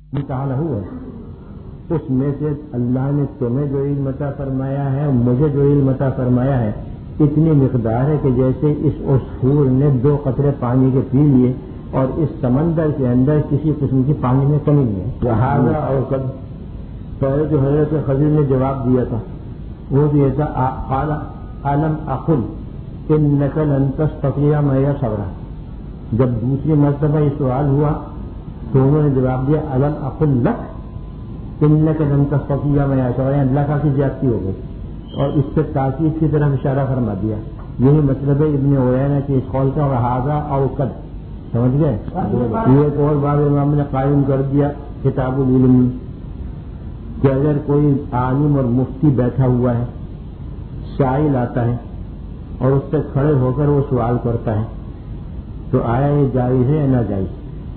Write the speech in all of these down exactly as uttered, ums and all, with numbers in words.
تعالیٰ ہوا اس میں سے اللہ نے تمہیں جو علم عطا فرمایا ہے اور مجھے جو علم عطا فرمایا ہے اتنی مقدار ہے کہ جیسے اس عصفور نے دو قطرے پانی کے پی لیے اور اس سمندر کے اندر کسی قسم کی پانی میں کمی نہیں ہے. لہٰذا اور کب پہلے جو حضرت خضر نے جواب دیا تھا وہ یہ تھا قال الم اقل انک لن تستطیع معی صبرا. جب دوسری مرتبہ یہ سوال ہوا تو انہوں نے جواب دیا الم اقل لک انک لن تستطیع معی صبرا. اللہ کا کی زیادتی ہو گئی اور اس سے تاکید کی طرف اشارہ فرما دیا. یہی مطلب ہے ابن عیینہ کے اس قول کا وہذا او قد. سمجھ گئے؟ یہ ایک اور باب امام نے قائم کر دیا کتاب العلم کہ اگر کوئی عالم اور مفتی بیٹھا ہوا ہے سائل آتا ہے اور اس سے کھڑے ہو کر وہ سوال کرتا ہے تو آیا یہ جائز ہے یا ناجائز.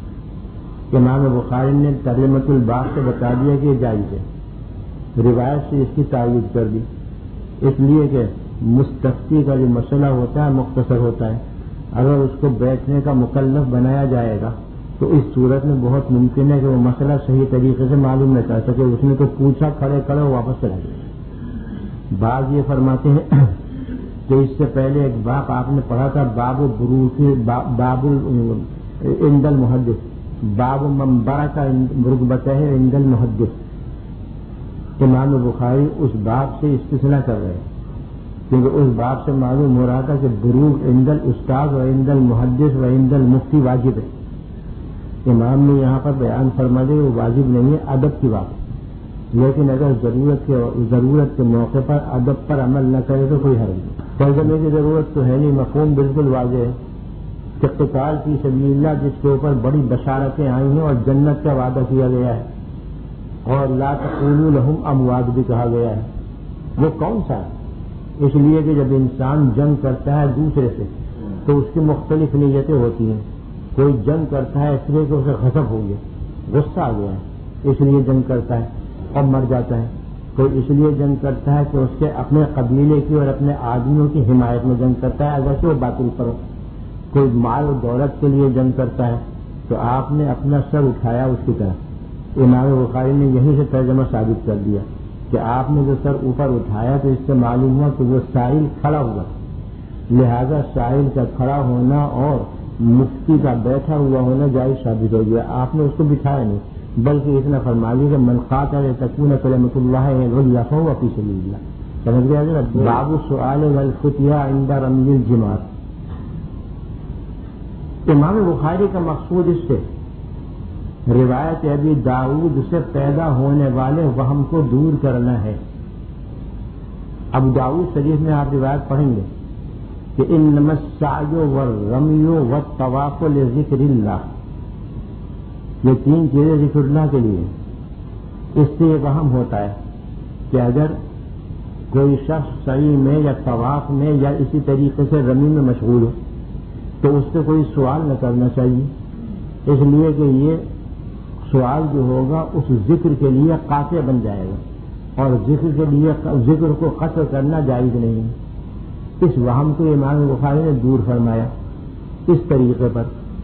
امام بخاری نے ترجمۃ الباب سے بتا دیا کہ یہ جائز ہے. روایت سے اس کی تائید کر دی اس لیے کہ مستفتی کا جو مسئلہ ہوتا ہے مختصر ہوتا ہے. اگر اس کو بیٹھنے کا مکلف بنایا جائے گا تو اس صورت میں بہت ممکن ہے کہ وہ مسئلہ صحیح طریقے سے معلوم نہ کر سکے. اس نے تو پوچھا کھڑے کھڑے واپس چلا گیا. بعض یہ فرماتے ہیں کہ اس سے پہلے ایک باب آپ نے پڑھا تھا باب بروک باب عند المحدث باب منبرہ کا رکبتہ ہے عند المحدث. امام بخاری اس باب سے استثناء کر رہے ہیں کیونکہ اس باب سے معلوم ہو رہا تھا کہ بروک عند الاستاذ و عند المحدث و عند المفتی واجب ہے. امام نے یہاں پر بیان فرما دے وہ واجب نہیں ہے ادب کی بات ہے. لیکن اگر ضرورت کے ضرورت کے موقع پر ادب پر عمل نہ کرے تو کوئی حرج نہیں. ترجمے کی ضرورت تو ہے نہیں. مفہوم بالکل واضح ہے کہ قتال فی سبیل اللہ جس کے اوپر بڑی بشارتیں آئی ہیں اور جنت کا وعدہ کیا گیا ہے اور لا تقولوا لهم اموات بھی کہا گیا ہے وہ کون سا ہے؟ اس لیے کہ جب انسان جنگ کرتا ہے دوسرے سے تو اس کی مختلف نیتیں ہوتی ہیں. کوئی جنگ کرتا ہے اس لیے کہ اسے غضب ہو گیا غصہ آ گیا ہے اس لیے جنگ کرتا ہے اور مر جاتا ہے. کوئی اس لیے جنگ کرتا ہے کہ اس کے اپنے قبیلے کی اور اپنے آدمیوں کی حمایت میں جنگ کرتا ہے اگرچہ وہ باطل پر ہو. کوئی مال و دولت کے لیے جنگ کرتا ہے تو آپ نے اپنا سر اٹھایا اس کی طرف. امام بخاری نے یہیں سے ترجمہ ثابت کر دیا کہ آپ نے جو سر اوپر اٹھایا تو اس سے معلوم ہوا کہ وہ سائل کھڑا ہوا. لہذا سائل کا کھڑا ہونا اور مفتی کا بیٹھا ہوا ہونا جائز ثابت ہو گیا. آپ نے اس کو بٹھایا نہیں بلکہ اتنا فرما لیا کہ من قاتل تکون کلمۃ اللہ العلیٰ فہو فی سبیل اللہ. سمجھ گیا ذرا. باب السؤال والفتیا عند رمی الجمار. امام بخاری کا مقصود اس سے روایت ابی داؤد سے پیدا ہونے والے وہم کو دور کرنا ہے. ابو داؤد شریف میں آپ روایت پڑھیں گے کہ انما السعی والرمی والطواف لذکر اللہ. یہ تین چیزیں ذکر اللہ کے لیے. اس سے یہ وہم ہوتا ہے کہ اگر کوئی شخص سعی میں یا طواف میں یا اسی طریقے سے رمی میں مشغول ہو تو اس سے کوئی سوال نہ کرنا چاہیے. اس لیے کہ یہ سوال جو ہوگا اس ذکر کے لیے قاطع بن جائے گا اور ذکر کے لیے ذکر کو قطع کرنا جائز نہیں ہے. اس وہم کو امام بخاری نے دور فرمایا اس طریقے پر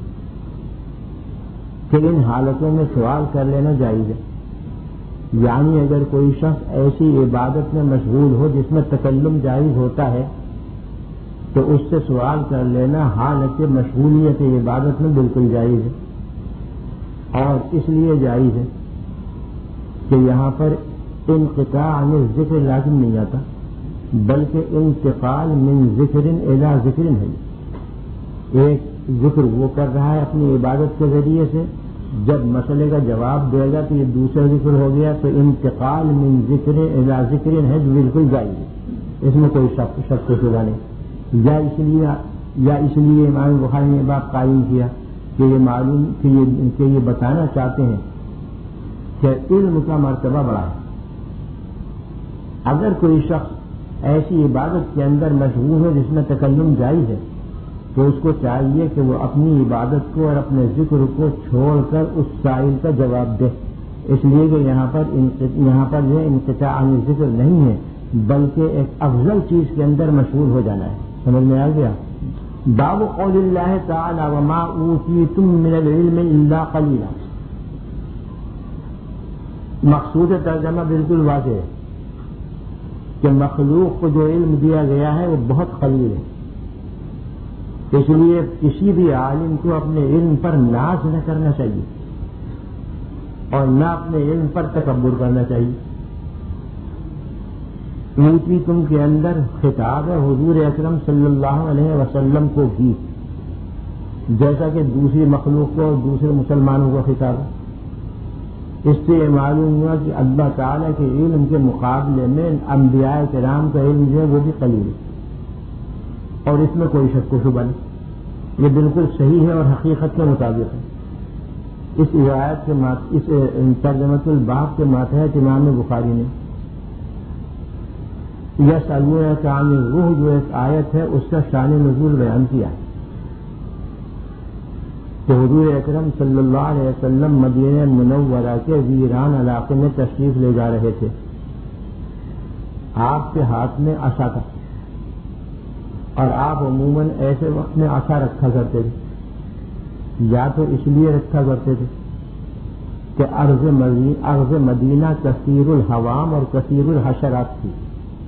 کہ ان حالتوں میں سوال کر لینا جائز ہے. یعنی اگر کوئی شخص ایسی عبادت میں مشغول ہو جس میں تکلم جائز ہوتا ہے تو اس سے سوال کر لینا حالت مشغولیت عبادت میں بالکل جائز ہے. اور اس لیے جائز ہے کہ یہاں پر انقطاع عن ذکر لازم نہیں آتا بلکہ انتقال من ذکر الی ذکر ہے. ایک ذکر وہ کر رہا ہے اپنی عبادت کے ذریعے سے جب مسئلے کا جواب دے گا تو یہ دوسرا ذکر ہو گیا تو انتقال من ذکر الی ذکر ہے جو بالکل جائز ہے. اس میں کوئی شک شک کو شبہ نہیں. یا اس لیے یا اس لیے امام بخاری نے بات قائم کیا کہ یہ معلوم کہ یہ, کہ یہ بتانا چاہتے ہیں کہ علم کا مرتبہ بڑا ہے. اگر کوئی شخص ایسی عبادت کے اندر مشغول ہو جس میں تکلم جائز ہے تو اس کو چاہیے کہ وہ اپنی عبادت کو اور اپنے ذکر کو چھوڑ کر اس سائل کا جواب دے. اس لیے کہ یہاں پر یہاں پر یہ انقطاع عن ذکر نہیں ہے بلکہ ایک افضل چیز کے اندر مشغول ہو جانا ہے. سمجھ میں آ گیا. باب قول اللہ تعالی وما اوتیتم من العلم الا قلیلا. مقصود ترجمہ بالکل واضح ہے کہ مخلوق کو جو علم دیا گیا ہے وہ بہت قلیل ہے، اس لیے کسی بھی عالم کو اپنے علم پر ناز نہ کرنا چاہیے اور نہ اپنے علم پر تکبر کرنا چاہیے۔ اوٹی تم کے اندر خطاب ہے حضور اکرم صلی اللہ علیہ وسلم کو بھی، جیسا کہ دوسری مخلوق کو اور دوسرے مسلمانوں کو خطاب ہے۔ اس سے یہ معلوم ہوا کہ اللہ تعالیٰ کے علم کے مقابلے میں انبیاء کرام کا علم جو ہے وہ بھی قلیل ہے، اور اس میں کوئی شک و شبہ نہیں، یہ بالکل صحیح ہے اور حقیقت کے مطابق ہے۔ اس روایت کے مات اس ترجمۃ الباب کے ماتحت امام بخاری نے یسألونک عن الروح جو ایک آیت ہے اس کا شان نزول بیان کیا کہ حضور اکرم صلی اللہ علیہ وسلم مدینہ منورہ کے ویران علاقے میں تشریف لے جا رہے تھے، آپ کے ہاتھ میں عصا تھا اور آپ عموماً ایسے وقت میں عصا رکھا کرتے تھے، یا تو اس لیے رکھا کرتے تھے کہ ارض مدینہ کثیر الحوام اور کثیر الحشرات تھی،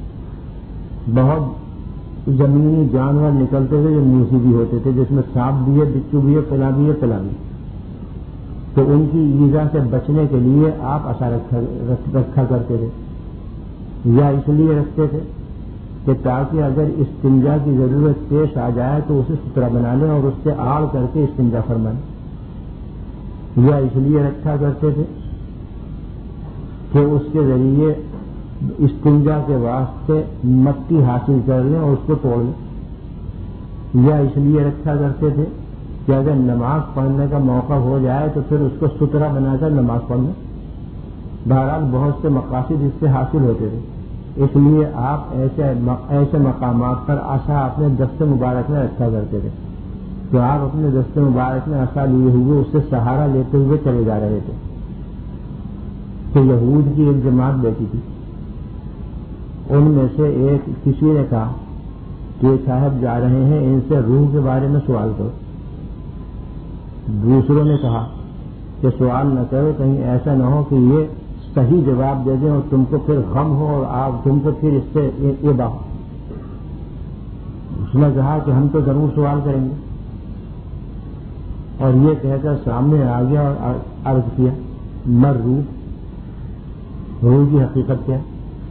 بہت زمینی جانور نکلتے تھے جو موسی بھی ہوتے تھے، جس میں سانپ بھی ہے، بچو بھی ہے، پلا بھی ہے، پلا بھی، تو ان کی ایذا سے بچنے کے لیے آپ عصا رکھا, رکھا کرتے تھے، یا اس لیے رکھتے تھے کہ تاکہ اگر استنجا کی ضرورت پیش آ جائے تو اسے ستھرا بنا لیں اور اس سے آڑ کر کے استنجا فرمائیں، یا اس لیے رکھا کرتے تھے کہ اس کے ذریعے استنجا کے واسطے مٹی حاصل کر لیں اور اس کو توڑ لیں، یا اس لیے رکھا کرتے تھے کہ اگر نماز پڑھنے کا موقع ہو جائے تو پھر اس کو ستھرا بنا کر نماز پڑھ لیں۔ بہرحال بہت سے مقاصد اس سے حاصل ہوتے تھے، اس لیے آپ ایسے ایسے مقامات پر عصا اپنے دست مبارک میں رکھا کرتے تھے، تو آپ اپنے دست مبارک میں عصا لیے ہوئے اس سے سہارا لیتے ہوئے چلے جا رہے تھے کہ یہود کی ایک جماعت بیٹھی تھی، ان میں سے ایک کسی نے کہا کہ صاحب جا رہے ہیں، ان سے روح کے بارے میں سوال کرو۔ دوسروں نے کہا کہ سوال نہ کرو، کہیں ایسا نہ ہو کہ یہ صحیح جواب دے دیں اور تم کو پھر غم ہو اور آپ تم کو پھر اس سے یہ بات۔ اس نے کہا کہ ہم تو ضرور سوال کریں گے، اور یہ کہہ کر سامنے آ گیا اور عرض کیا مر روح، روح کی حقیقت کیا؟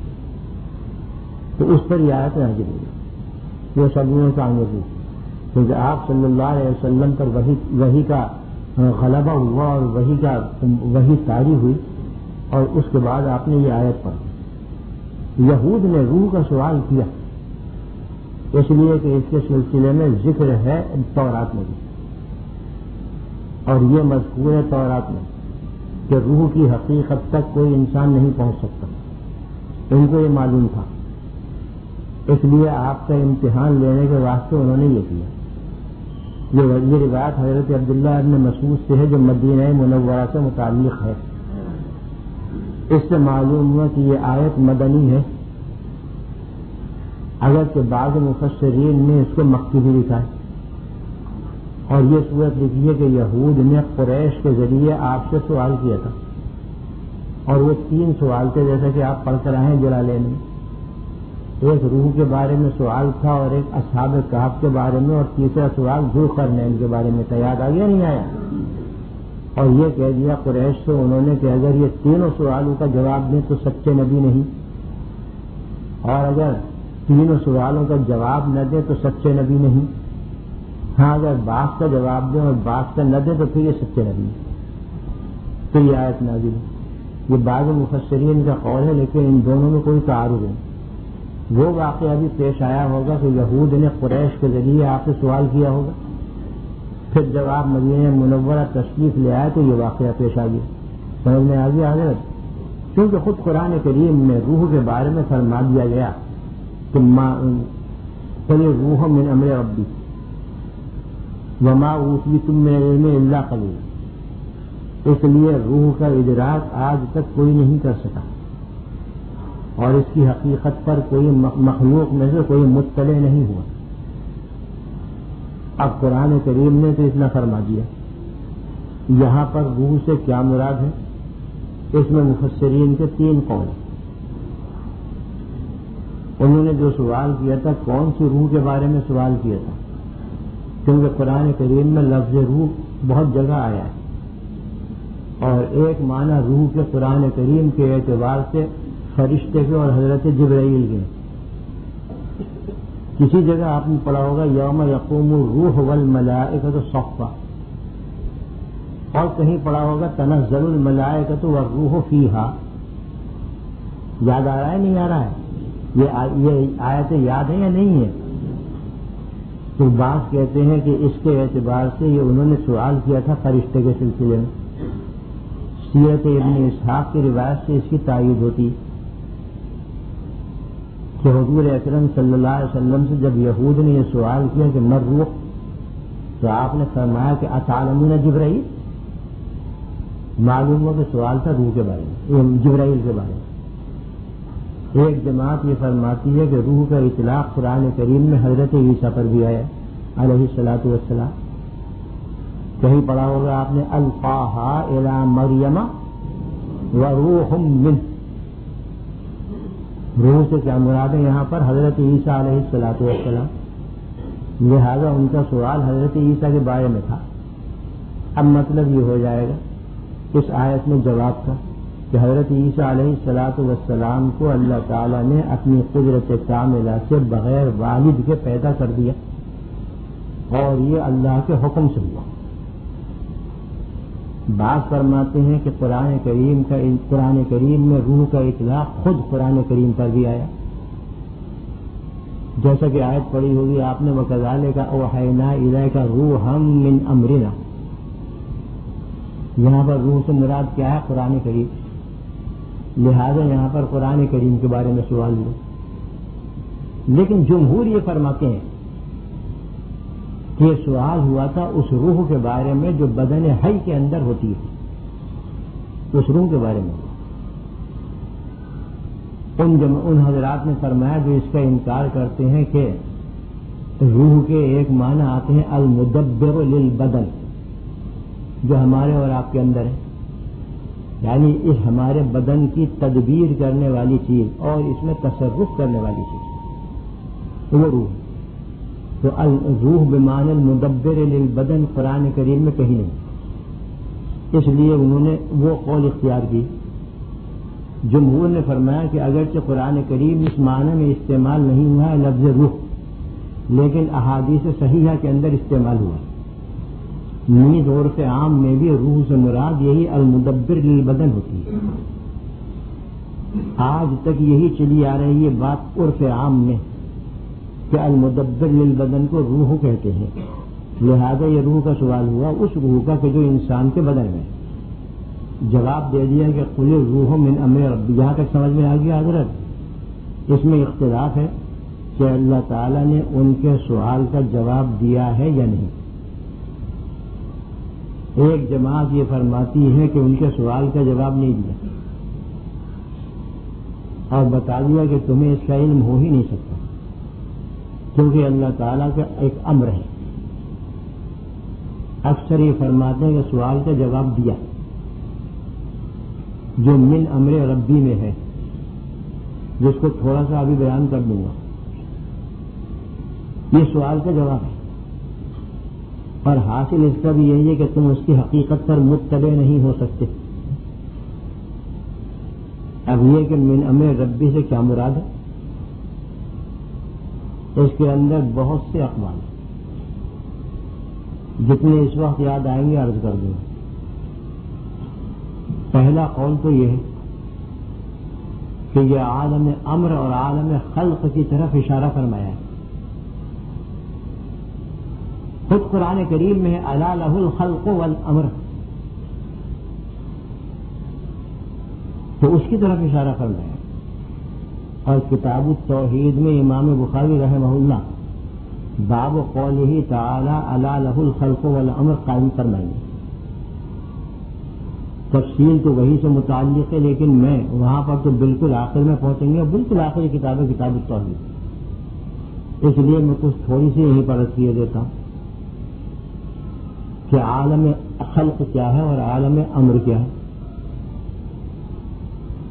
تو اس پر یہ آیت نازل ہوئی، یہ سبوں کا عمل ہوئی، کیونکہ آپ صلی اللہ علیہ وسلم پر وحی وحی کا غلبہ ہوا اور وحی کا وحی طاری ہوئی، اور اس کے بعد آپ نے یہ آیت پڑھی۔ یہود نے روح کا سوال کیا اس لیے کہ اس کے سلسلے میں ذکر ہے تورات میں بھی، اور یہ مذکور ہے تورات میں کہ روح کی حقیقت تک کوئی انسان نہیں پہنچ سکتا، ان کو یہ معلوم تھا، اس لیے آپ کا امتحان لینے کے واسطے انہوں نے یہ کیا۔ یہ روایت حضرت عبداللہ ابن مسعود سے ہے جو مدینہ منورہ سے متعلق ہے۔ اس سے معلوم ہوا کہ یہ آیت مدنی ہے، اگرچہ بعض مفسرین نے اس کو مکی بھی لکھا ہے، اور یہ صورت لکھی ہے کہ یہود نے قریش کے ذریعے آپ سے سوال کیا تھا، اور وہ تین سوال تھے جیسا کہ آپ پڑھ کر آئے ہیں جلالین میں۔ ایک روح کے بارے میں سوال تھا، اور ایک اصحاب کہف کے بارے میں، اور تیسرا سوال ذوالقرنین کے بارے میں تھا۔ یاد آ گیا نہیں آیا؟ اور یہ کہہ دیا قریش سے انہوں نے کہ اگر یہ تینوں سوالوں کا جواب دیں تو سچے نبی نہیں، اور اگر تینوں سوالوں کا جواب نہ دیں تو سچے نبی نہیں، ہاں اگر بعض کا جواب دیں اور بعض کا نہ دیں تو پھر یہ سچے نبی ہیں۔ تو یہ آیت نازل ہے۔ یہ بعض مفسرین کا قول ہے، لیکن ان دونوں میں کوئی تعارض نہیں۔ وہ واقعہ بھی پیش آیا ہوگا کہ یہود نے قریش کے ذریعے آپ سے سوال کیا ہوگا، پھر جب آپ مدینہ منورہ تشریف لے آئے تو یہ واقعہ پیش آ گیا۔ سمجھ میں آ گیا حضرت؟ کیونکہ خود قرآن کریم میں روح کے بارے میں فرما دیا گیا کہ قل روح من امر ربی وما اوتیتم من العلم الا قلیلا، اس لیے روح کا ادراک آج تک کوئی نہیں کر سکا، اور اس کی حقیقت پر کوئی مخلوق میں سے کوئی مطلع نہیں ہوا۔ اب قرآن کریم نے تو اتنا فرما دیا۔ یہاں پر روح سے کیا مراد ہے؟ اس میں مفسرین کے تین قول. انہوں نے جو سوال کیا تھا کون سی روح کے بارے میں سوال کیا تھا، کیونکہ قرآن کریم میں لفظ روح بہت جگہ آیا ہے، اور ایک معنی روح کے قرآن کریم کے اعتبار سے فرشتے کے اور حضرت جبرائیل کے. کسی جگہ آپ نے پڑھا ہوگا یوم یقوم الروح والملائکۃ صفا، اور کہیں پڑھا ہوگا تنزل الملائکۃ والروح فیہا. یاد آ رہا ہے نہیں آ رہا ہے؟ یہ آیتیں یاد ہیں یا نہیں ہے؟ تو بعض کہتے ہیں کہ اس کے اعتبار سے یہ انہوں نے سوال کیا تھا فرشتے کے سلسلے میں. سیرت ابن اسحاق کی روایت سے اس کی تائید ہوتی کہ حضور اکرم صلی اللہ علیہ وسلم سے جب یہود نے یہ سوال کیا کہ مر روح، تو آپ نے فرمایا کہ اتعلمون جبرائیل. معلوم ہو کہ سوال تھا روح کے بارے میں، جبرائیل کے بارے میں. ایک جماعت یہ فرماتی ہے کہ روح کا اطلاق قرآن کریم میں حضرت عیسیٰ پر بھی آیا علیہ الصلاۃ والسلام. کہیں پڑھا ہوگا آپ نے القاہا الی مریم وروح منہ. روح سے کیا مراد ہے یہاں پر؟ حضرت عیسیٰ علیہ الصلاۃ والسلام. لہذا ان کا سوال حضرت عیسیٰ کے بارے میں تھا. اب مطلب یہ ہو جائے گا اس آیت میں جواب کا کہ حضرت عیسیٰ علیہ الصلاۃ والسلام کو اللہ تعالیٰ نے اپنی قدرت کاملہ سے بغیر والد کے پیدا کر دیا، اور یہ اللہ کے حکم سے ہوا. بعض فرماتے ہیں کہ قرآن کریم کا قرآن کریم میں روح کا اطلاق خود قرآن کریم پر بھی آیا، جیسا کہ آیت پڑھی ہوگی آپ نے وَكَذَلِكَ أَوْحَيْنَا إِلَيْكَ رُوحًا مِّنْ أَمْرِنَا. یہاں پر روح سے مراد کیا ہے؟ قرآن کریم. لہذا یہاں پر قرآن کریم کے بارے میں سوال ہوا. لیکن جمہور یہ فرماتے ہیں کہ یہ سوال ہوا تھا اس روح کے بارے میں جو بدن حی کے اندر ہوتی ہے، اس روح کے بارے میں. ان جم... ان حضرات نے فرمایا جو اس کا انکار کرتے ہیں کہ روح کے ایک معنی آتے ہیں المدبر للبدن، جو ہمارے اور آپ کے اندر ہے، یعنی اس ہمارے بدن کی تدبیر کرنے والی چیز اور اس میں تصرف کرنے والی چیز، وہ روح. تو الروح بمعنی المدبر للبدن قرآن کریم میں کہیں نہیں، اس لیے انہوں نے وہ قول اختیار کی. جمہور نے فرمایا کہ اگرچہ قرآن کریم اس معنی میں استعمال نہیں ہوا ہے لفظ روح، لیکن احادیث صحیحہ کے اندر استعمال ہوا. نیز عرف عام میں بھی روح سے مراد یہی المدبر للبدن ہوتی ہے. آج تک یہی چلی آ رہی ہے بات عرف عام میں کہ المدبر للبدن کو روح کہتے ہیں. لہذا یہ روح کا سوال ہوا اس روح کا کہ جو انسان کے بدن میں. جواب دے دیا کہ قل الروح من امر ربی. یہاں تک سمجھ میں آ گیا حضرت؟ اس میں اختلاف ہے کہ اللہ تعالیٰ نے ان کے سوال کا جواب دیا ہے یا نہیں. ایک جماعت یہ فرماتی ہے کہ ان کے سوال کا جواب نہیں دیا اور بتا دیا کہ تمہیں اس کا علم ہو ہی نہیں سکتا، کیونکہ اللہ تعالیٰ کا ایک امر ہے. اکثر یہ فرماتے ہیں کہ سوال کا جواب دیا جو من امر ربی میں ہے، جس کو تھوڑا سا ابھی بیان کر دوں گا. یہ سوال کا جواب ہے، اور حاصل اس کا بھی یہی ہے کہ تم اس کی حقیقت پر مطلع نہیں ہو سکتے. اب یہ کہ من امر ربی سے کیا مراد ہے، اس کے اندر بہت سے اقوال ہیں، جتنے اس وقت یاد آئیں گے عرض کر دوں. پہلا قول تو یہ ہے کہ یہ عالم امر اور عالم خلق کی طرف اشارہ فرمایا ہے. خود قرآن کریم میں ہے الا لہ الخلق والامر، تو اس کی طرف اشارہ فرمایا. اور کتاب التوحید میں امام بخاری رحمہ اللہ باب قولہ تعالی الا لہ الخلق والامر قائم فرمائیں. تفصیل تو وہی سے متعلق ہے، لیکن میں وہاں پر تو بالکل آخر میں پہنچیں گے، بالکل آخری کتاب ہے کتاب التوحید. اس لیے میں کچھ تھوڑی سی یہیں پر کیے دیتا ہوں کہ عالم خلق کیا ہے اور عالم امر کیا ہے.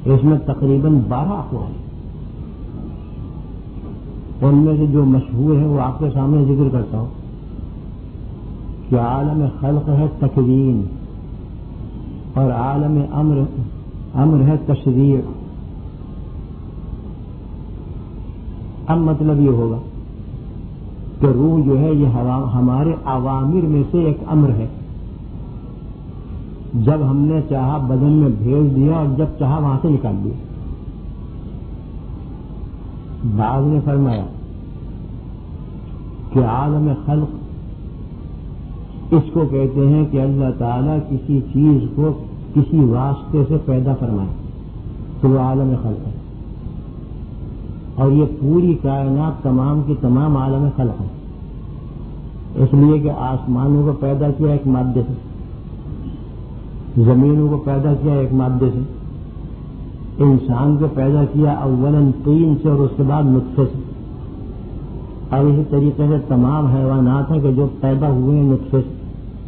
اس میں تقریباً بارہ اقوال ہیں. ان میں سے جو مشہور ہے وہ آپ کے سامنے ذکر کرتا ہوں کہ عالم خلق ہے تکوین اور عالم امر امر ہے تشریع. اب مطلب یہ ہوگا کہ روح جو ہے یہ ہمارے عوامر میں سے ایک امر ہے. جب ہم نے چاہا بدن میں بھیج دیا اور جب چاہا وہاں سے نکال دیا. بعض نے فرمایا کہ عالم خلق اس کو کہتے ہیں کہ اللہ تعالیٰ کسی چیز کو کسی واسطے سے پیدا فرمائے تو وہ عالم خلق ہے. اور یہ پوری کائنات تمام کی تمام عالم خلق ہے. اس لیے کہ آسمانوں کو پیدا کیا ایک مادے سے, زمینوں کو پیدا کیا ایک مادے سے, انسان کو پیدا کیا اولاً طین سے اور اس کے بعد نطفے سے. اور اسی طریقے سے تمام حیوانات ہیں کہ جو پیدا ہوئے ہیں نطفے سے.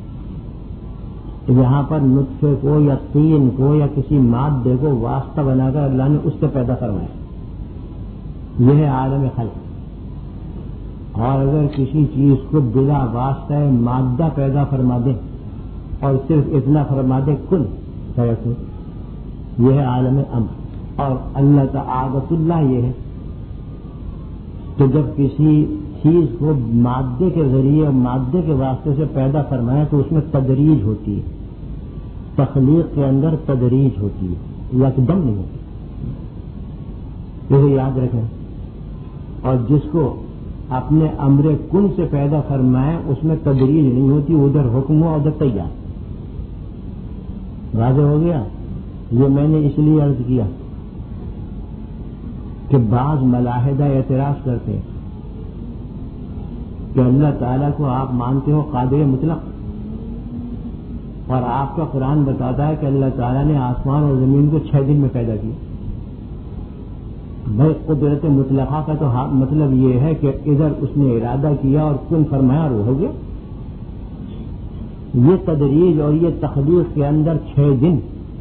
یہاں پر نطفے کو یا طین کو یا کسی مادے کو واسطہ بنا کر اللہ نے اس سے پیدا فرمایا. یہ ہے عالم خلق. اور اگر کسی چیز کو بلا واسطہ مادہ پیدا فرما دے اور صرف اتنا فرما دے کل فیکون, یہ ہے عالم امر. اور اللہ تعالیٰ اللہ یہ ہے کہ جب کسی چیز کو مادے کے ذریعے اور مادے کے واسطے سے پیدا فرمائے تو اس میں تدریج ہوتی ہے. تخلیق کے اندر تدریج ہوتی ہے, یکدم نہیں ہوتی. یہ یاد رکھیں. اور جس کو اپنے امر کن سے پیدا فرمائے اس میں تدریج نہیں ہوتی, ادھر حکم و ادھر تیار. واضح ہو گیا. یہ میں نے اس لیے عرض کیا کہ بعض ملاحدہ اعتراض کرتے ہیں کہ اللہ تعالیٰ کو آپ مانتے ہو قادر مطلق, اور آپ کا قرآن بتاتا ہے کہ اللہ تعالیٰ نے آسمان اور زمین کو چھ دن میں پیدا کیا. بھائی قدرت مطلقہ کا تو مطلب یہ ہے کہ ادھر اس نے ارادہ کیا اور کن فرمایا اور ہو گیا. یہ تدریج اور یہ تخلیق کے اندر چھ دن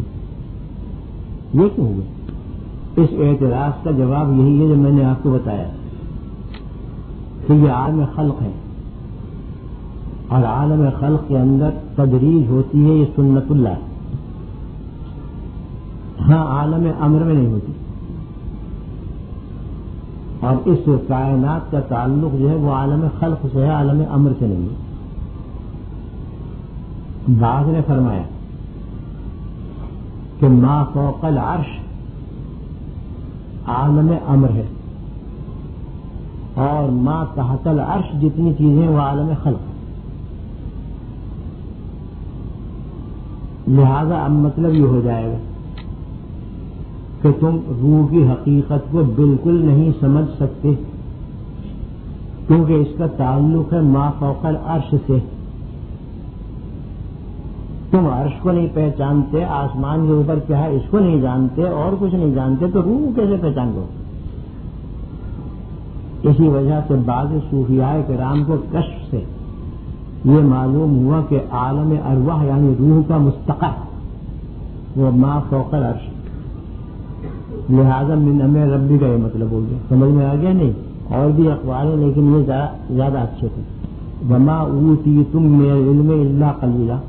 یہ کیوں ہوئے؟ اس اعتراض کا جواب یہی ہے جو میں نے آپ کو بتایا کہ یہ عالم خلق ہے, اور عالم خلق کے اندر تدریج ہوتی ہے, یہ سنت اللہ. ہاں عالم امر میں نہیں ہوتی. اور اس کائنات کا تعلق جو ہے وہ عالم خلق سے ہے, عالم امر سے نہیں ہے. بعض نے فرمایا کہ ما فوق العرش عالم امر ہے, اور ما تحت العرش جتنی چیزیں وہ عالم خلق ہے. لہذا اب مطلب یہ ہو جائے گا کہ تم روح کی حقیقت کو بالکل نہیں سمجھ سکتے کیونکہ اس کا تعلق ہے ما فوق العرش سے. تم عرش کو نہیں پہچانتے, آسمان کے اوپر کیا ہے اس کو نہیں جانتے, اور کچھ نہیں جانتے, تو روح کیسے پہچان دو؟ اسی وجہ سے بعض صوفیاء کرام کو کشف سے یہ معلوم ہوا کہ عالم ارواح یعنی روح کا مستقر وہ ما فوق العرش. لہذا من امر ربی کا یہ مطلب ہو گیا. سمجھ میں آ گیا نہیں؟ اور بھی اقوال ہیں لیکن یہ زیادہ اچھے تھے. وما اوتیتم من العلم الا قلیلا.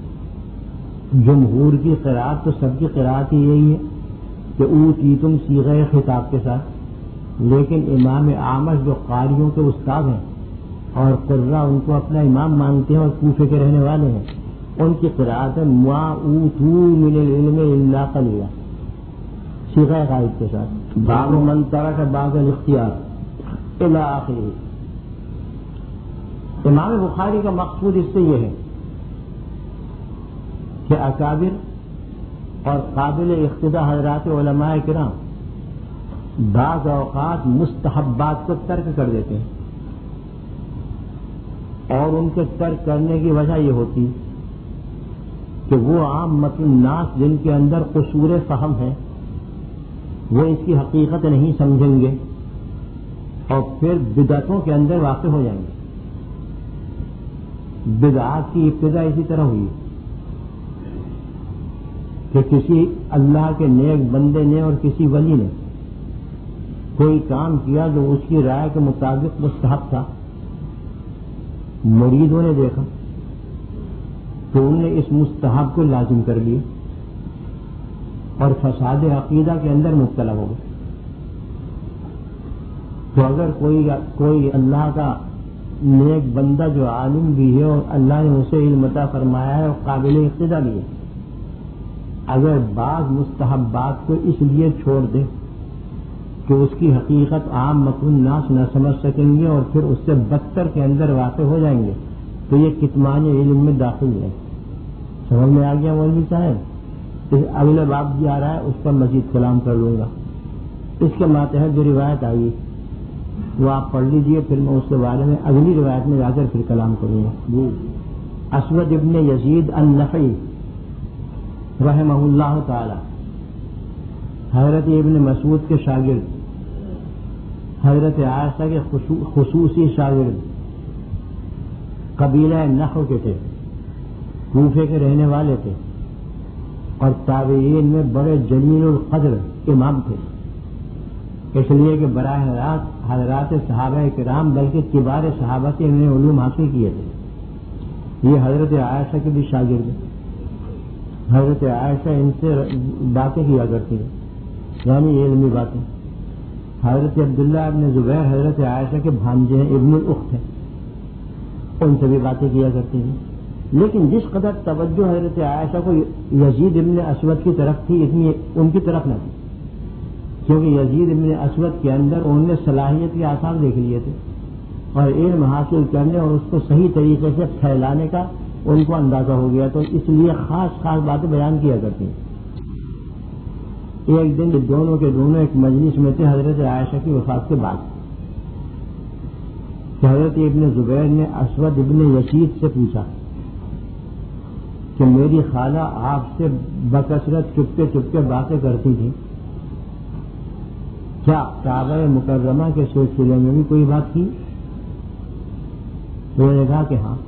جمہور کی قرات تو سب کی قرات ہی یہی ہے کہ اوتیتم صیغہ خطاب کے ساتھ, لیکن امام اعمش جو قاریوں کے استاد ہیں اور قرہ ان کو اپنا امام مانتے ہیں اور کوفے کے رہنے والے ہیں, ان کی قرات ہے ما اوتو من العلم الا قلیلا صیغہ غائب کے ساتھ. باب من ترک بعض الاختیار الی آخر. امام بخاری کا مقصود اس سے یہ ہے کہ اکابر اور قابل اقتداء حضرات علماء کرام بعض اوقات مستحبات کو ترک کر دیتے ہیں, اور ان کے ترک کرنے کی وجہ یہ ہوتی کہ وہ عام متن الناس جن کے اندر قصور فہم ہے وہ اس کی حقیقت نہیں سمجھیں گے اور پھر بدعتوں کے اندر واقع ہو جائیں گے. بدعات کی ابتدا اسی طرح ہوئی کہ کسی اللہ کے نیک بندے نے اور کسی ولی نے کوئی کام کیا جو اس کی رائے کے مطابق مستحب تھا، مریدوں نے دیکھا تو انہوں نے اس مستحب کو لازم کر لیا اور فساد عقیدہ کے اندر مبتلا ہو گئے۔ تو اگر کوئی کوئی اللہ کا نیک بندہ جو عالم بھی ہے اور اللہ نے اسے علم عطا فرمایا ہے اور قابل اقتداء بھی ہے، اگر بعض مستحبات کو اس لیے چھوڑ دے کہ اس کی حقیقت عام مقبول ناس نہ سمجھ سکیں گے اور پھر اس سے بدتر کے اندر واقع ہو جائیں گے، تو یہ کتمان علم میں داخل ہے۔ سمجھ میں آ گیا مولوی صاحب؟ اس اگلے باب بھی آ رہا ہے، اس پر مزید کلام کر لوں گا۔ اس کے ماتحت جو روایت آئی وہ آپ پڑھ لیجئے، پھر میں اس کے بارے میں اگلی روایت میں جا کر پھر کلام کروں گا۔ اسود ابن یزید النخعی رحمہ اللہ تعالی، حضرت ابن مسعود کے شاگرد، حضرت عائشہ کے خصوصی شاگرد، قبیلہ نخع کے تھے، کوفے کے رہنے والے تھے اور تابعین میں بڑے جلیل القدر امام تھے، اس لیے کہ براہ راست حضرات صحابہ کرام بلکہ کبار صحابہ سے انہیں علوم حاصل کیے تھے۔ یہ حضرت عائشہ کے بھی شاگرد ہیں، حضرت عائشہ ان سے باتیں کیا کرتی ہیں، یعنی علمی باتیں۔ حضرت عبداللہ ابن زبیر حضرت عائشہ کے بھانجے ہیں، ابن الاخت ہیں، ان سے بھی باتیں کیا کرتی ہیں۔ لیکن جس قدر توجہ حضرت عائشہ کو یزید ابن اسود کی طرف تھی اتنی ان کی طرف نہ تھی، کیونکہ یزید ابن اسود کے اندر انہوں نے صلاحیت کے آثار دیکھ لیے تھے اور علم حاصل کرنے اور اس کو صحیح طریقے سے پھیلانے کا ان کو اندازہ ہو گیا، تو اس لیے خاص خاص باتیں بیان کیا کرتی ہیں۔ ایک دن دونوں کے دونوں ایک مجلس میں تھے حضرت عائشہ کی وفات کے بعد، کہ حضرت ابن زبیر نے اسود ابن یزید سے پوچھا کہ میری خالہ آپ سے بکثرت چپکے چپکے باتیں کرتی تھی، کیا کعبہ مکرمہ کے سلسلے میں بھی کوئی بات کی؟ انہوں نے کہا کہ ہاں۔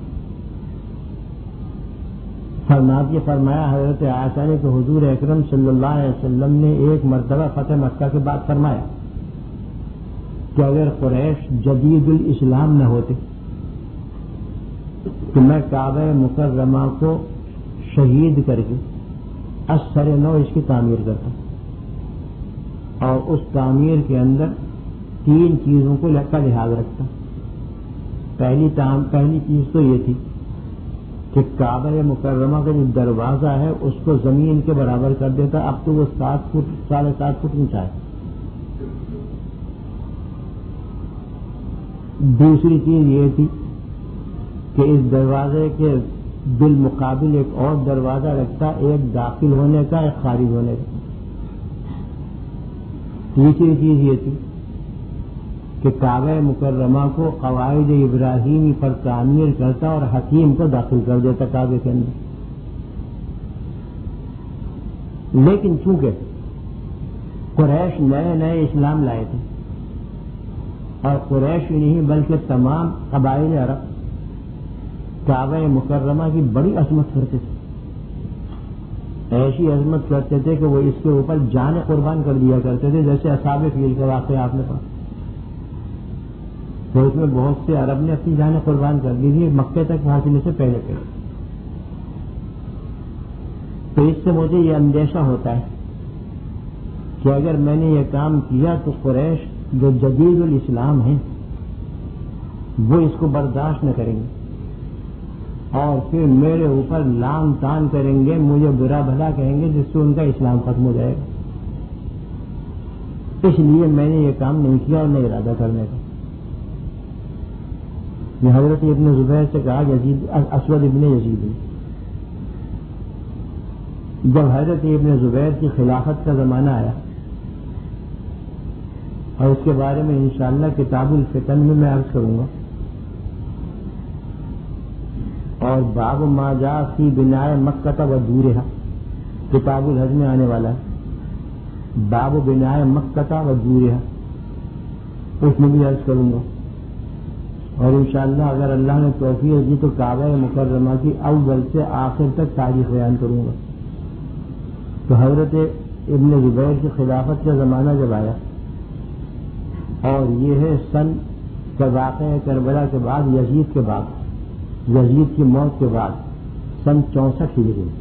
فرمایا یہ فرمایا حضرت عائشہ نے کہ حضور اکرم صلی اللہ علیہ وسلم نے ایک مرتبہ فتح مکہ کے بعد فرمایا کہ اگر قریش جدید الاسلام نہ ہوتے تو میں کعبہ مکرمہ کو شہید کر کے اثر نو اس کی تعمیر کرتا، اور اس تعمیر کے اندر تین چیزوں کو کا لحاظ رکھتا۔ پہلی پہلی چیز تو یہ تھی کہ کعبہ مکرمہ کا جو دروازہ ہے اس کو زمین کے برابر کر دیتا، اب تو وہ سات فٹ ساڑھے سات فٹ اونچا ہے۔ دوسری چیز یہ تھی کہ اس دروازے کے بالمقابل ایک اور دروازہ رکھتا، ایک داخل ہونے کا ایک خارج ہونے کا۔ تیسری چیز یہ تھی کہ کعبہ مکرمہ کو قواعد ابراہیمی پر تعمیر کرتا اور حکیم کو داخل کر دیتا کعبے کے اندر۔ لیکن چونکہ قریش نئے نئے اسلام لائے تھے اور قریش ہی نہیں بلکہ تمام قبائل عرب کعبہ مکرمہ کی بڑی عظمت کرتے تھے، ایسی عظمت کرتے تھے کہ وہ اس کے اوپر جان قربان کر دیا کرتے تھے، جیسے اصحاب فیل کا واقعہ آپ نے پڑھا، تو اس میں بہت سے عرب نے اپنی جانیں قربان کر دی تھی مکے تک پہنچنے سے پہلے پہلے۔ تو اس سے مجھے یہ اندیشہ ہوتا ہے کہ اگر میں نے یہ کام کیا تو قریش جو جدید الاسلام ہیں وہ اس کو برداشت نہ کریں گے اور پھر میرے اوپر لام تان کریں گے، مجھے برا بھلا کہیں گے، جس سے ان کا اسلام ختم ہو جائے گا۔ اس لیے میں نے یہ کام نہیں کیا اور نہیں ارادہ کرنے کا۔ یہ حضرت ابن زبیر سے کہا یزید اسود ابن یزید نے۔ جب حضرت ابن زبیر کی خلافت کا زمانہ آیا اور اس کے بارے میں انشاءاللہ کتاب الفتن میں میں عرض کروں گا، اور باب ما جاء فی بناء مکہ و دورہا کتاب الحج میں آنے والا ہے، باب بناء مکہ و دورہا، اس میں بھی عرض کروں گا، اور انشاءاللہ اگر اللہ نے توفیق دی تو کعبہ مکرمہ کی اول سے آخر تک تاریخ بیان کروں گا۔ تو حضرت ابن زبیر کی خلافت کا زمانہ جب آیا، اور یہ ہے سن کا واقعہ کربلا کے بعد، یزید کے بعد، یزید کی موت کے بعد سن چونسٹھ ہجری میں.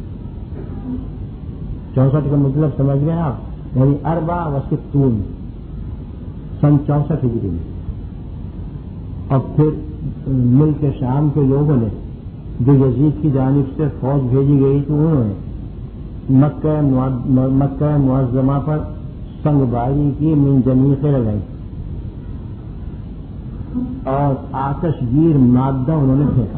چونسٹھ کا مطلب سمجھ گئے آپ، یعنی اربع و ستون، سن چونسٹھ ہجری میں. اور پھر ملک شام کے لوگوں نے جو یزید کی جانب سے فوج بھیجی گئی تھی، انہوں نے مکہ مکہ معظمہ پر سنگ باری کی، منجنیقیں لگائی اور آتش گیر مادہ انہوں نے پھینکا.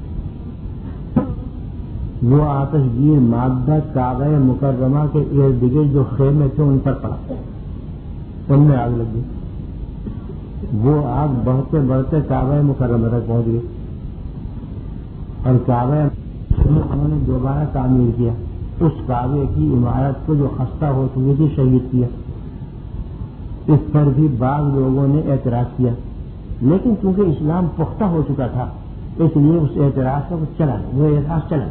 وہ آتش گیر مادہ کعبہ مکرمہ کے ارد گرد جو خیمے تھے ان پر پڑا، ان میں آگ لگ گئی. وہ آگ بڑھتے بڑھتے کعبہ مکرمہ تک پہنچ گئی، اور کعبہ انہوں نے دوبارہ تعمیر کیا. اس کعبے کی عمارت کو جو خستہ ہو چکی تھی شہید کیا. اس پر بھی بعض لوگوں نے اعتراض کیا، لیکن چونکہ اسلام پختہ ہو چکا تھا اس لیے اس اعتراض کا چلا وہ اعتراض چلا.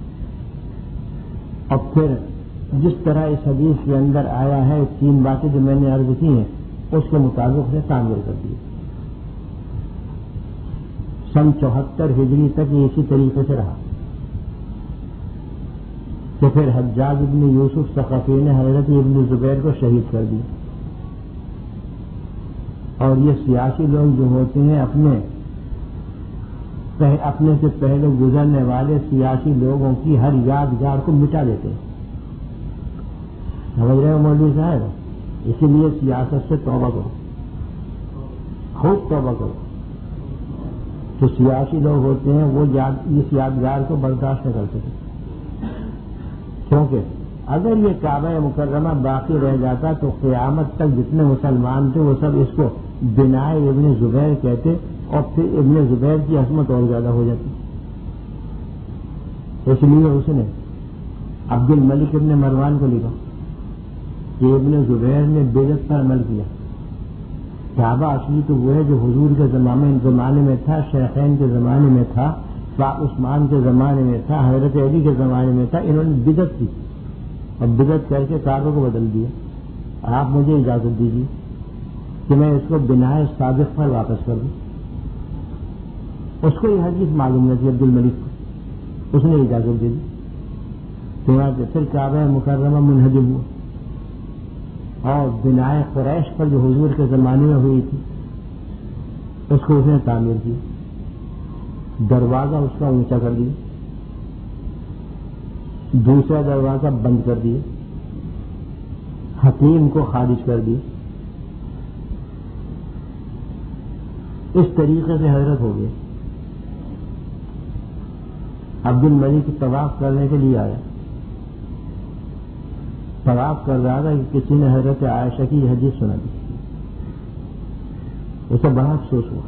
اور پھر جس طرح اس حدیث کے اندر آیا ہے، تین باتیں جو میں نے عرض کی ہیں اس کے مطابق سے تعمیر کر دی. سن چوہتر ہجری تک یہ اسی طریقے سے رہا. تو پھر حجاج ابن یوسف ثقفی نے حضرت ابن زبیر کو شہید کر دیا. اور یہ سیاسی لوگ جو ہوتے ہیں اپنے اپنے سے پہلے گزرنے والے سیاسی لوگوں کی ہر یادگار کو مٹا دیتے ہیں. سمجھ رہے ہو مولوی صاحب؟ اسی لیے سیاست سے توبہ کرو، خوب توبہ کرو. تو سیاسی لوگ ہوتے ہیں وہ یاد اس یادگار کو برداشت نہیں کرتے، کیونکہ اگر یہ کعبہ مکرمہ باقی رہ جاتا تو قیامت تک جتنے مسلمان تھے وہ سب اس کو بنائے ابن زبیر کہتے، اور پھر ابن زبیر کی عظمت اور زیادہ ہو جاتی. اس لیے اس نے عبد الملک ابن مروان کو لکھا کہ ابن زبیر نے بدعت پر عمل کیا. کعبہ اصلی تو وہ ہے جو حضور کے زمانے میں تھا، شیخین کے زمانے میں تھا، عثمان کے زمانے میں تھا، حضرت علی کے زمانے میں تھا. انہوں نے بدعت کی اور بدعت کر کے کعبے کو بدل دیا. آپ مجھے اجازت دیجیے کہ میں اس کو بنائے صادق پر واپس کر دوں. اس کو یہ حدیث معلوم نہ تھی عبد الملک کو، اس نے اجازت دے دی. پھر کعبہ مکرمہ منہدم ہوا اور بنائے قریش پر جو حضور کے زمانے میں ہوئی تھی اس کو اس نے تعمیر کی. دروازہ اس کا اونچا کر دیا، دوسرا دروازہ بند کر دیا، حتیم کو خارج کر دیا. اس طریقے سے حضرت ہو گئے. عبد الملک طواف کرنے کے لیے آیا، طواف کر رہا تھا کہ کسی نے حضرت عائشہ کی یہ حدیث سنا دی. اسے بڑا افسوس ہوا،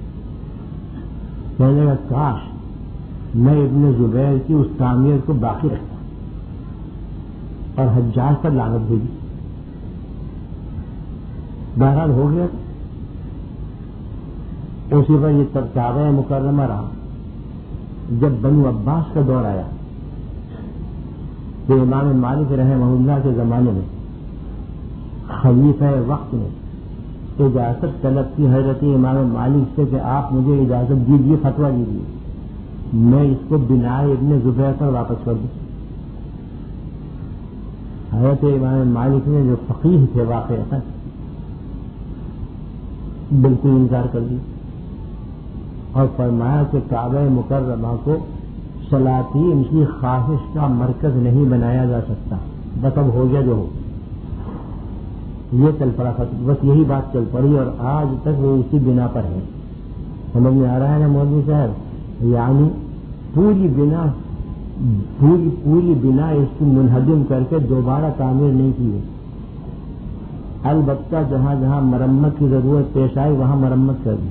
کہنے لگا کاش میں ابن زبیر کی اس تعمیر کو باقی رکھتا، اور حجاج پر لعنت بھیجی. بہرحال ہو گیا. اسی پر یہ کعبہ مکرمہ رہا. جب بنو عباس کا دور آیا تو امام مالک رحمہ اللہ کے زمانے میں خلیفہ وقت نے اجازت طلب کی حضرت امام مالک سے کہ آپ مجھے اجازت دیجیے، فتویٰ دیجیے، میں اس کو بنائے ابن زبیر پر واپس کر دوں. حضرت امام مالک نے جو فقیہ تھے واقعہ بالکل انکار کر دیا اور فرمایا کہ کعبہ مکرمہ کو سلاطین کی خواہش کا مرکز نہیں بنایا جا سکتا. بس اب ہو گیا جو ہو. یہ چل پڑا ختم، بس یہی بات چل پڑی اور آج تک وہ اسی بنا پر ہے. سمجھ میں آ رہا ہے نا مولوی صاحب؟ یعنی پوری بنا پوری پوری بنا اس کی منہدم کر کے دوبارہ تعمیر نہیں کی ہے. البتہ جہاں جہاں مرمت کی ضرورت پیش آئی وہاں مرمت کر دی.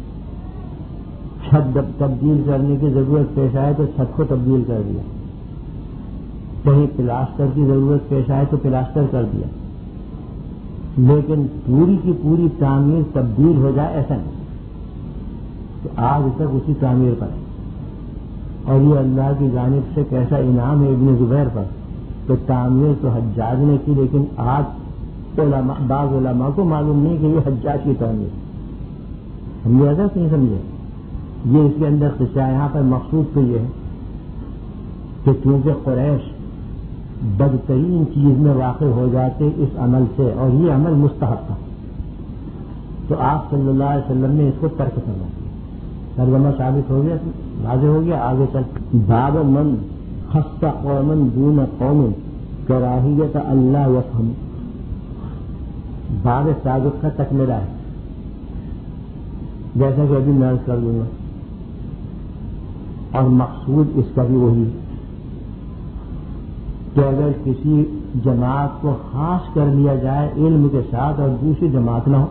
چھت تبدیل کرنے کی ضرورت پیش آئے تو چھت کو تبدیل کر دیا، کہیں پلاسٹر کی ضرورت پیش آئے تو پلاسٹر کر دیا، لیکن پوری کی پوری تعمیر تبدیل ہو جائے ایسا نہیں. تو آج تک اسی تعمیر پر ہے. اور یہ اللہ کی جانب سے کیسا انعام ہے ابن زبیر پر تو تعمیر تو حجاج نے کی، لیکن آج علماء بعض علماء کو معلوم نہیں کہ یہ حجاج کی تعمیر، ہم یہ ایسا نہیں سمجھے. یہ اس کے اندر قصہ یہاں پر مقصود تو یہ ہے کہ کیونکہ قریش بدترین چیز میں واقع ہو جاتے اس عمل سے، اور یہ عمل مستحب تھا، تو آپ صلی اللہ علیہ وسلم نے اس کو ترک کرنا. ترجمہ ثابت ہو گیا، واضح ہو گیا. آگے چل باب من خص قوما دون قوم کراہیت اللہ یفہم، باب سابق کا تکملہ ہے، جیسا کہ ابھی میں عرض کر دوں گا. اور مقصود اس کا بھی وہی کہ اگر کسی جماعت کو خاص کر لیا جائے علم کے ساتھ اور دوسری جماعت نہ ہو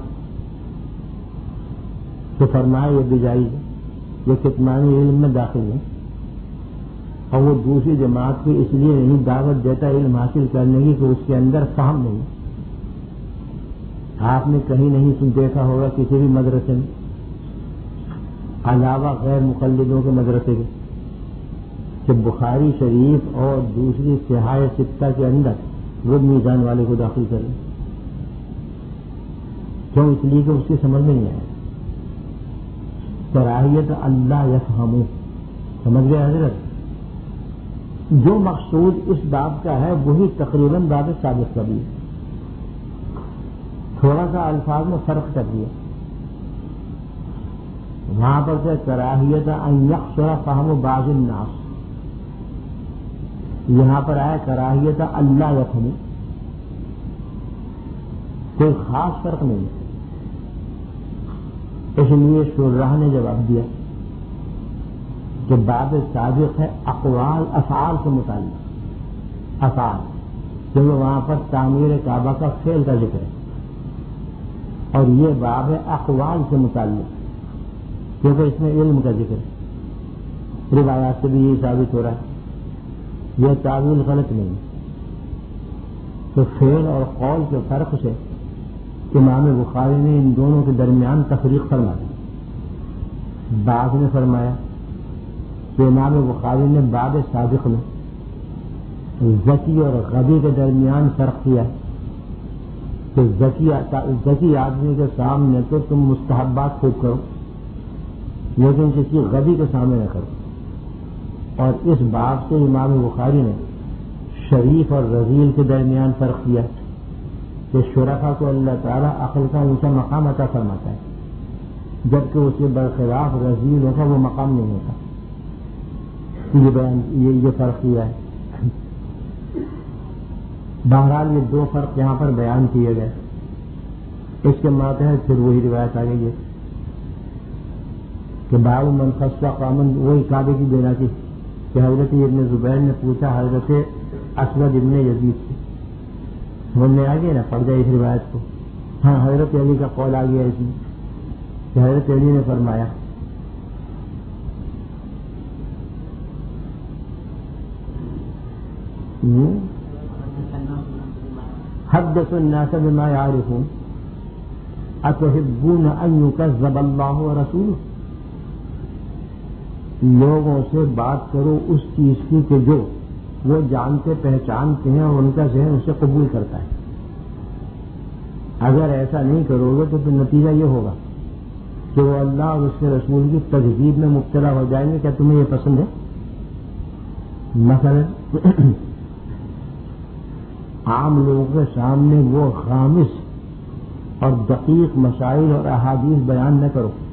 تو فرمائے یہ بھی جائز ہے، یہ کتمانی علم میں داخل ہے، اور وہ دوسری جماعت کو اس لیے نہیں دعوت دیتا علم حاصل کرنے کی کہ اس کے اندر فہم نہیں. آپ نے کہیں نہیں سن دیکھا ہوگا کسی بھی مدرسے میں علاوہ غیر مقلدوں کے مدرسے کے کہ بخاری شریف اور دوسری صحاح ستہ کے اندر وہ میزان والے کو داخل کریں. کیوں؟ اس لیے کہ اس کی سمجھ میں نہیں آئے. کراہیت اللہ یفہمو، سمجھ گئے حضرت؟ جو مقصود اس باب کا ہے وہی تقریباً باب سابق کا بھی ہے، تھوڑا سا الفاظ میں فرق کر دیا. وہاں پر سے کراہیت ان یقصر فہم بعض الناس، یہاں پر آیا کراہیت اللہ یفہمو، کوئی خاص فرق نہیں. اس لیے شرح نے جواب دیا کہ باب سابق ہے اقوال افعال سے متعلق، افعال، کیونکہ وہاں پر تعمیر کعبہ کا فعل کا ذکر ہے، اور یہ باب ہے اقوال سے متعلق کیونکہ اس میں علم کا ذکر ہے. روایات سے بھی یہ ثابت ہو رہا ہے، یہ تعویل غلط نہیں. تو فعل اور قول کے فرق سے امام بخاری نے ان دونوں کے درمیان تفریق فرما دی. بعض نے فرمایا کہ امام بخاری نے باب سابق میں ذکی اور غبی کے درمیان فرق کیا کہ ذکی آدمی کے سامنے تو تم مستحبات خوب کرو لیکن کسی غبی کے سامنے نہ کرو. اور اس باب سے امام بخاری نے شریف اور رذیل کے درمیان فرق کیا کہ شرفا کو اللہ تعالیٰ عقل کا اونچا مقام عطا فرماتا ہے، جبکہ اس کے برخلاف رذیلوں کا وہ مقام نہیں ہوتا. یہ بیان یہ, یہ فرق کیا ہے. بہرحال یہ دو فرق یہاں پر بیان کیے گئے. اس کے ماتحت پھر وہی روایت آ گئی ہے کہ باب من خص قوما، وہی کعبے کی بینا کی کہ حضرت ابن زبیر نے پوچھا حضرت اسود ابن یزید سے. بولنے آگے نا پڑھ جائے اس روایت کو. ہاں حضرت علی کا قول آ گیا اس میں کہ حضرت علی نے فرمایا حدثوا الناس بما يعرفون اتحبون ان يكذب الله ورسوله، لوگوں سے بات کرو اس چیز کی کہ جو وہ جانتے پہچانتے ہیں اور ان کا ذہن اسے قبول کرتا ہے. اگر ایسا نہیں کرو گے تو پھر نتیجہ یہ ہوگا کہ وہ اللہ اور اس کے رسول کی تکذیب میں مبتلا ہو جائیں گے. کیا تمہیں یہ پسند ہے؟ مثلا عام لوگوں کے سامنے وہ خامس اور دقیق مسائل اور احادیث بیان نہ کرو